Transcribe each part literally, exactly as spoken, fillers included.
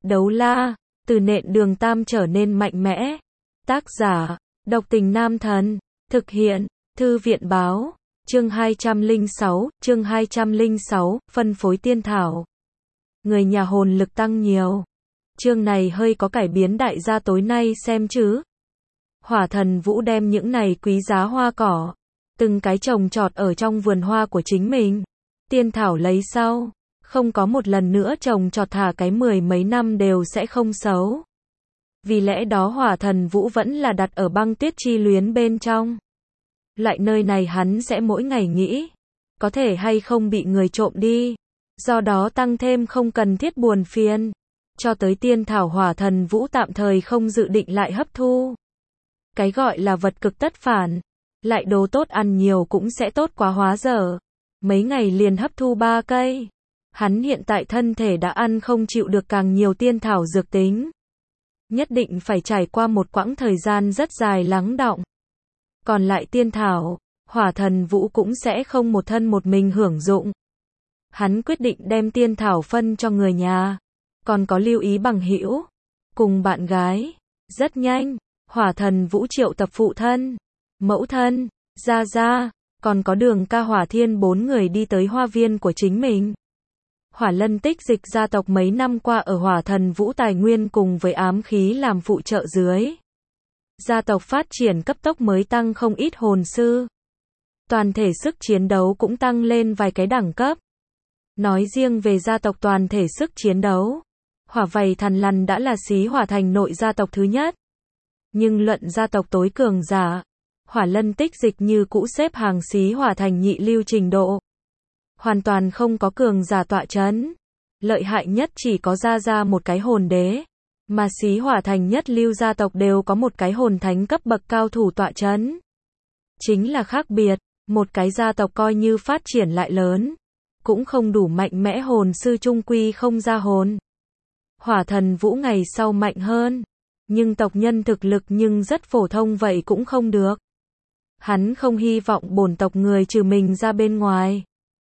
Đấu la, từ nện đường tam trở nên mạnh mẽ. Tác giả, độc tình nam thần. Thực hiện, thư viện báo. Chương hai trăm lẻ sáu, chương hai trăm lẻ sáu, phân phối tiên thảo. Người nhà hồn lực tăng nhiều. Chương này hơi có cải biến đại gia tối nay xem chứ. Hỏa thần Vũ đem những này quý giá hoa cỏ, từng cái trồng trọt ở trong vườn hoa của chính mình. Tiên thảo lấy sau, không có một lần nữa trồng trọt thả cái mười mấy năm đều sẽ không xấu. Vì lẽ đó hỏa thần Vũ vẫn là đặt ở băng tuyết chi luyến bên trong. Lại nơi này hắn sẽ mỗi ngày nghĩ, có thể hay không bị người trộm đi. Do đó tăng thêm không cần thiết buồn phiền. Cho tới tiên thảo hỏa thần Vũ tạm thời không dự định lại hấp thu. Cái gọi là vật cực tất phản. Lại đồ tốt ăn nhiều cũng sẽ tốt quá hóa dở. Mấy ngày liền hấp thu ba cây. Hắn hiện tại thân thể đã ăn không chịu được càng nhiều tiên thảo dược tính. Nhất định phải trải qua một quãng thời gian rất dài lắng đọng. Còn lại tiên thảo, hỏa thần Vũ cũng sẽ không một thân một mình hưởng dụng. Hắn quyết định đem tiên thảo phân cho người nhà. Còn có lưu ý bằng hữu cùng bạn gái. Rất nhanh, hỏa thần Vũ triệu tập phụ thân, mẫu thân, gia gia, còn có Đường Ca Hỏa Thiên bốn người đi tới hoa viên của chính mình. Hỏa Lân Tích Dịch gia tộc mấy năm qua ở hỏa thần Vũ tài nguyên cùng với ám khí làm phụ trợ dưới. Gia tộc phát triển cấp tốc mới tăng không ít hồn sư. Toàn thể sức chiến đấu cũng tăng lên vài cái đẳng cấp. Nói riêng về gia tộc toàn thể sức chiến đấu, Hỏa Vầy Thằn Lằn đã là Xí Hỏa Thành nội gia tộc thứ nhất. Nhưng luận gia tộc tối cường giả, Hỏa Lân Tích Dịch như cũ xếp hàng Xí Hỏa Thành nhị lưu trình độ. Hoàn toàn không có cường giả tọa chấn. Lợi hại nhất chỉ có gia gia một cái hồn đế. Mà Xí Hỏa Thành nhất lưu gia tộc đều có một cái hồn thánh cấp bậc cao thủ tọa chấn. Chính là khác biệt, một cái gia tộc coi như phát triển lại lớn, cũng không đủ mạnh mẽ hồn sư trung quy không ra hồn. Hỏa thần Vũ ngày sau mạnh hơn, nhưng tộc nhân thực lực nhưng rất phổ thông vậy cũng không được. Hắn không hy vọng bổn tộc người trừ mình ra bên ngoài,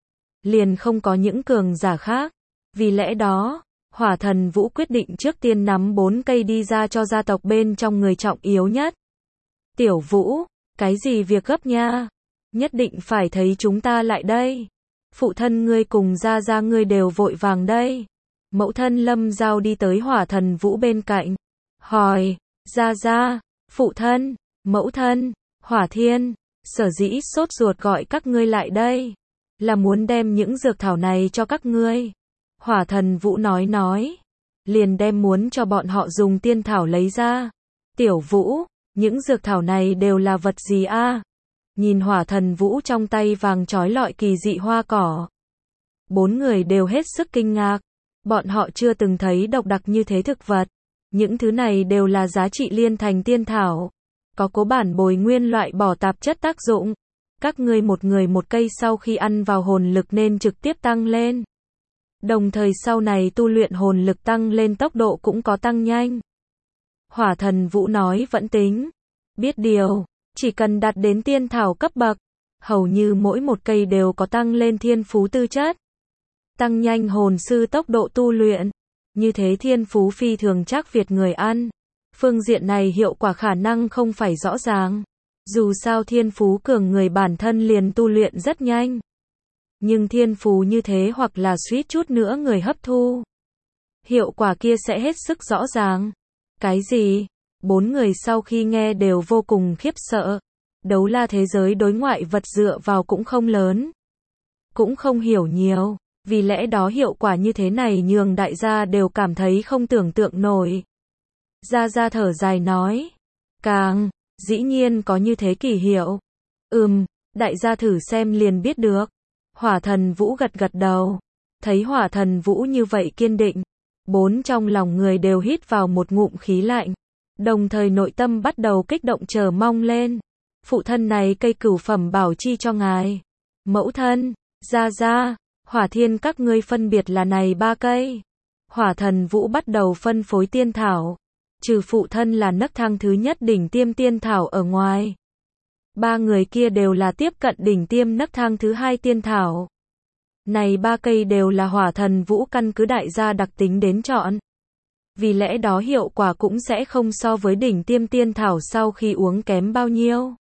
liền không có những cường giả khác. Vì lẽ đó, hỏa thần Vũ quyết định trước tiên nắm bốn cây đi ra cho gia tộc bên trong người trọng yếu nhất. Tiểu Vũ, cái gì việc gấp nha? Nhất định phải thấy chúng ta lại đây. Phụ thân ngươi cùng gia gia ngươi đều vội vàng đây. Mẫu thân Lâm Giao đi tới hỏa thần Vũ bên cạnh. Hỏi, gia gia, phụ thân, mẫu thân, Hỏa Thiên, sở dĩ sốt ruột gọi các ngươi lại đây, là muốn đem những dược thảo này cho các ngươi. Hỏa thần Vũ nói nói, liền đem muốn cho bọn họ dùng tiên thảo lấy ra. Tiểu Vũ, những dược thảo này đều là vật gì a? Nhìn hỏa thần Vũ trong tay vàng chói lọi kỳ dị hoa cỏ. Bốn người đều hết sức kinh ngạc. Bọn họ chưa từng thấy độc đặc như thế thực vật. Những thứ này đều là giá trị liên thành tiên thảo. Có cố bản bồi nguyên loại bỏ tạp chất tác dụng. Các ngươi một người một cây sau khi ăn vào hồn lực nên trực tiếp tăng lên. Đồng thời sau này tu luyện hồn lực tăng lên tốc độ cũng có tăng nhanh. Hỏa thần Vũ nói vẫn tính. Biết điều, chỉ cần đạt đến tiên thảo cấp bậc, hầu như mỗi một cây đều có tăng lên thiên phú tư chất. Tăng nhanh hồn sư tốc độ tu luyện. Như thế thiên phú phi thường trác Việt người ăn. Phương diện này hiệu quả khả năng không phải rõ ràng. Dù sao thiên phú cường người bản thân liền tu luyện rất nhanh. Nhưng thiên phú như thế hoặc là suýt chút nữa người hấp thu. Hiệu quả kia sẽ hết sức rõ ràng. Cái gì? Bốn người sau khi nghe đều vô cùng khiếp sợ. Đấu la thế giới đối ngoại vật dựa vào cũng không lớn. Cũng không hiểu nhiều. Vì lẽ đó hiệu quả như thế này nhường đại gia đều cảm thấy không tưởng tượng nổi. Gia Gia thở dài nói. Càng, dĩ nhiên có như thế kỳ hiệu. Ừm, đại gia thử xem liền biết được. Hỏa thần Vũ gật gật đầu. Thấy hỏa thần Vũ như vậy kiên định. Bốn trong lòng người đều hít vào một ngụm khí lạnh. Đồng thời nội tâm bắt đầu kích động chờ mong lên. Phụ thân này cây cửu phẩm bảo chi cho ngài. Mẫu thân, Gia Gia, Hỏa Thiên các ngươi phân biệt là này ba cây. Hỏa thần Vũ bắt đầu phân phối tiên thảo. Trừ phụ thân là nấc thang thứ nhất đỉnh tiêm tiên thảo ở ngoài. Ba người kia đều là tiếp cận đỉnh tiêm nấc thang thứ hai tiên thảo. Này ba cây đều là hỏa thần Vũ căn cứ đại gia đặc tính đến chọn. vì lẽ đó hiệu quả cũng sẽ không so với đỉnh tiêm tiên thảo sau khi uống kém bao nhiêu.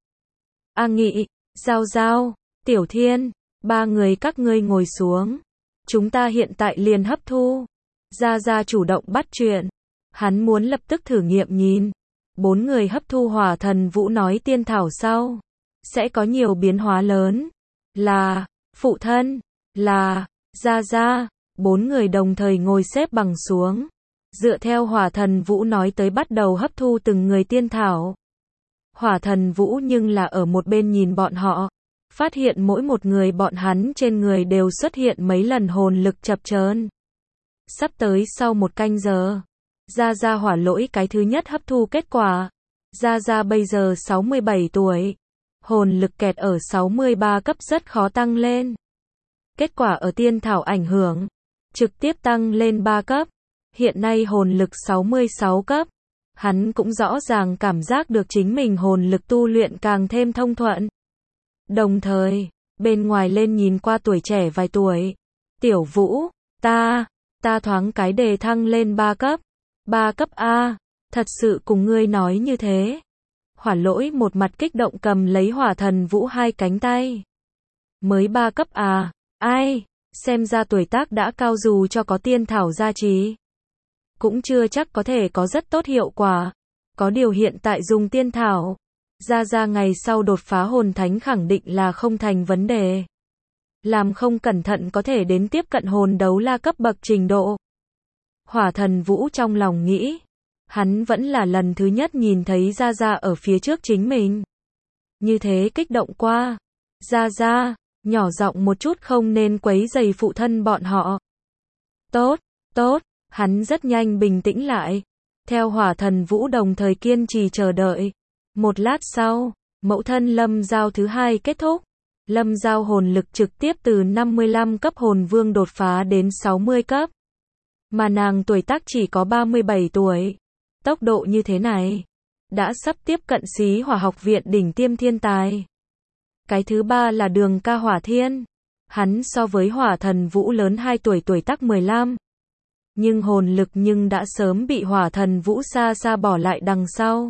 A Nghị, Giao Giao, Tiểu Thiên, ba người các ngươi ngồi xuống. Chúng ta hiện tại liền hấp thu. Gia Gia chủ động bắt chuyện. Hắn muốn lập tức thử nghiệm nhìn. Bốn người hấp thu hỏa thần vũ nói tiên thảo sau. Sẽ có nhiều biến hóa lớn. Là, phụ thân, là, Gia Gia. Bốn người đồng thời ngồi xếp bằng xuống. Dựa theo hỏa thần vũ nói tới bắt đầu hấp thu từng người tiên thảo. Hỏa thần vũ nhưng là ở một bên nhìn bọn họ. Phát hiện mỗi một người bọn hắn trên người đều xuất hiện mấy lần hồn lực chập chờn. Sắp tới sau một canh giờ. Gia Gia hỏa lỗi cái thứ nhất hấp thu kết quả. Gia Gia bây giờ sáu mươi bảy tuổi. Hồn lực kẹt ở sáu mươi ba cấp rất khó tăng lên. Kết quả ở tiên thảo ảnh hưởng. Trực tiếp tăng lên ba cấp. Hiện nay hồn lực sáu mươi sáu cấp. Hắn cũng rõ ràng cảm giác được chính mình hồn lực tu luyện càng thêm thông thuận. Đồng thời, bên ngoài lên nhìn qua tuổi trẻ vài tuổi. Tiểu Vũ, ta, ta thoáng cái đề thăng lên ba cấp. ba cấp A, thật sự cùng ngươi nói như thế. Hỏa lỗi một mặt kích động cầm lấy hỏa thần vũ hai cánh tay. Mới ba cấp à, ai, xem ra tuổi tác đã cao dù cho có tiên thảo gia trì. Cũng chưa chắc có thể có rất tốt hiệu quả. Có điều hiện tại dùng tiên thảo. Gia Gia ngày sau đột phá hồn thánh khẳng định là không thành vấn đề. Làm không cẩn thận có thể đến tiếp cận hồn đấu la cấp bậc trình độ. Hỏa thần vũ trong lòng nghĩ. Hắn vẫn là lần thứ nhất nhìn thấy Gia Gia ở phía trước chính mình. Như thế kích động qua. Gia Gia, nhỏ giọng một chút không nên quấy rầy phụ thân bọn họ. Tốt, tốt, hắn rất nhanh bình tĩnh lại. Theo hỏa thần vũ đồng thời kiên trì chờ đợi. Một lát sau, mẫu thân Lâm Giao thứ hai kết thúc. Lâm Giao hồn lực trực tiếp từ năm mươi lăm cấp hồn vương đột phá đến sáu mươi cấp. Mà nàng tuổi tác chỉ có ba mươi bảy tuổi. Tốc độ như thế này, đã sắp tiếp cận xí hỏa học viện đỉnh tiêm thiên tài. Cái thứ ba là Đường Ca Hỏa Thiên. Hắn so với hỏa thần vũ lớn hai tuổi, tuổi tác mười lăm. Nhưng hồn lực nhưng đã sớm bị hỏa thần vũ xa xa bỏ lại đằng sau.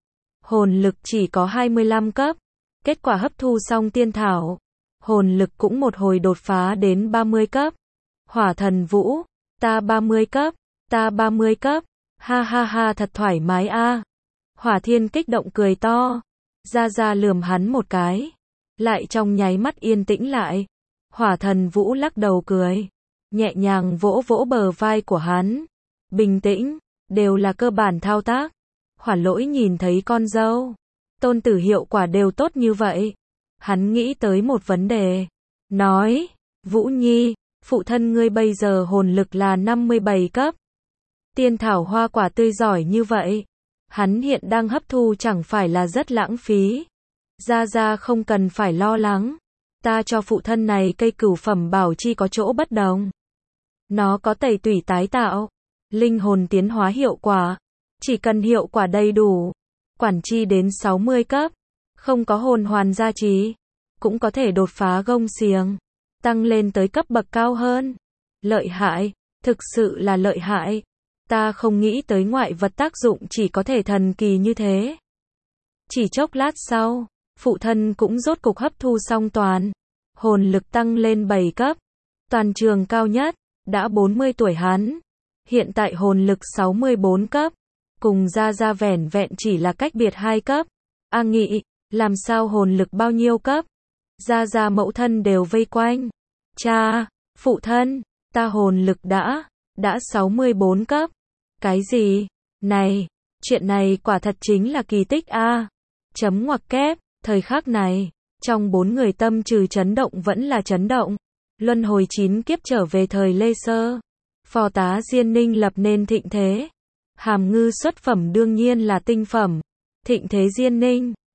Hồn lực chỉ có hai mươi lăm cấp. Kết quả hấp thu xong tiên thảo. Hồn lực cũng một hồi đột phá đến ba mươi cấp. Hỏa thần vũ, ta ba mươi cấp, ta ba mươi cấp. Ha ha ha thật thoải mái a. Hỏa Thiên kích động cười to. Gia Gia lườm hắn một cái. Lại trong nháy mắt yên tĩnh lại. Hỏa thần vũ lắc đầu cười. Nhẹ nhàng vỗ vỗ bờ vai của hắn. Bình tĩnh, đều là cơ bản thao tác. Hỏa lỗi nhìn thấy con dâu, tôn tử hiệu quả đều tốt như vậy. Hắn nghĩ tới một vấn đề. Nói, Vũ Nhi, phụ thân ngươi bây giờ hồn lực là năm mươi bảy cấp. Tiên thảo hoa quả tươi giỏi như vậy. Hắn hiện đang hấp thu chẳng phải là rất lãng phí. Gia Gia không cần phải lo lắng. Ta cho phụ thân này cây cửu phẩm bảo chi có chỗ bất đồng. Nó có tẩy tủy tái tạo, linh hồn tiến hóa hiệu quả. Chỉ cần hiệu quả đầy đủ, quản chi đến sáu mươi cấp, không có hồn hoàn gia trì, cũng có thể đột phá gông xiềng, tăng lên tới cấp bậc cao hơn. Lợi hại, thực sự là lợi hại. Ta không nghĩ tới ngoại vật tác dụng chỉ có thể thần kỳ như thế. Chỉ chốc lát sau, phụ thân cũng rốt cục hấp thu xong toàn. Hồn lực tăng lên bảy cấp. Toàn trường cao nhất, đã bốn mươi tuổi hắn. Hiện tại hồn lực sáu mươi bốn cấp. Cùng Gia Gia vẻn vẹn chỉ là cách biệt hai cấp. A Nghị, làm sao hồn lực bao nhiêu cấp? Gia Gia mẫu thân đều vây quanh. Cha, phụ thân, ta hồn lực đã, đã sáu mươi bốn cấp. Cái gì? Này, chuyện này quả thật chính là kỳ tích a. Chấm ngoặc kép, thời khắc này, trong bốn người tâm trừ chấn động vẫn là chấn động. Luân hồi chín kiếp trở về thời Lê Sơ. Phò tá Diên Ninh lập nên thịnh thế. Hàm Ngư xuất phẩm đương nhiên là tinh phẩm. Thịnh thế Diên Ninh,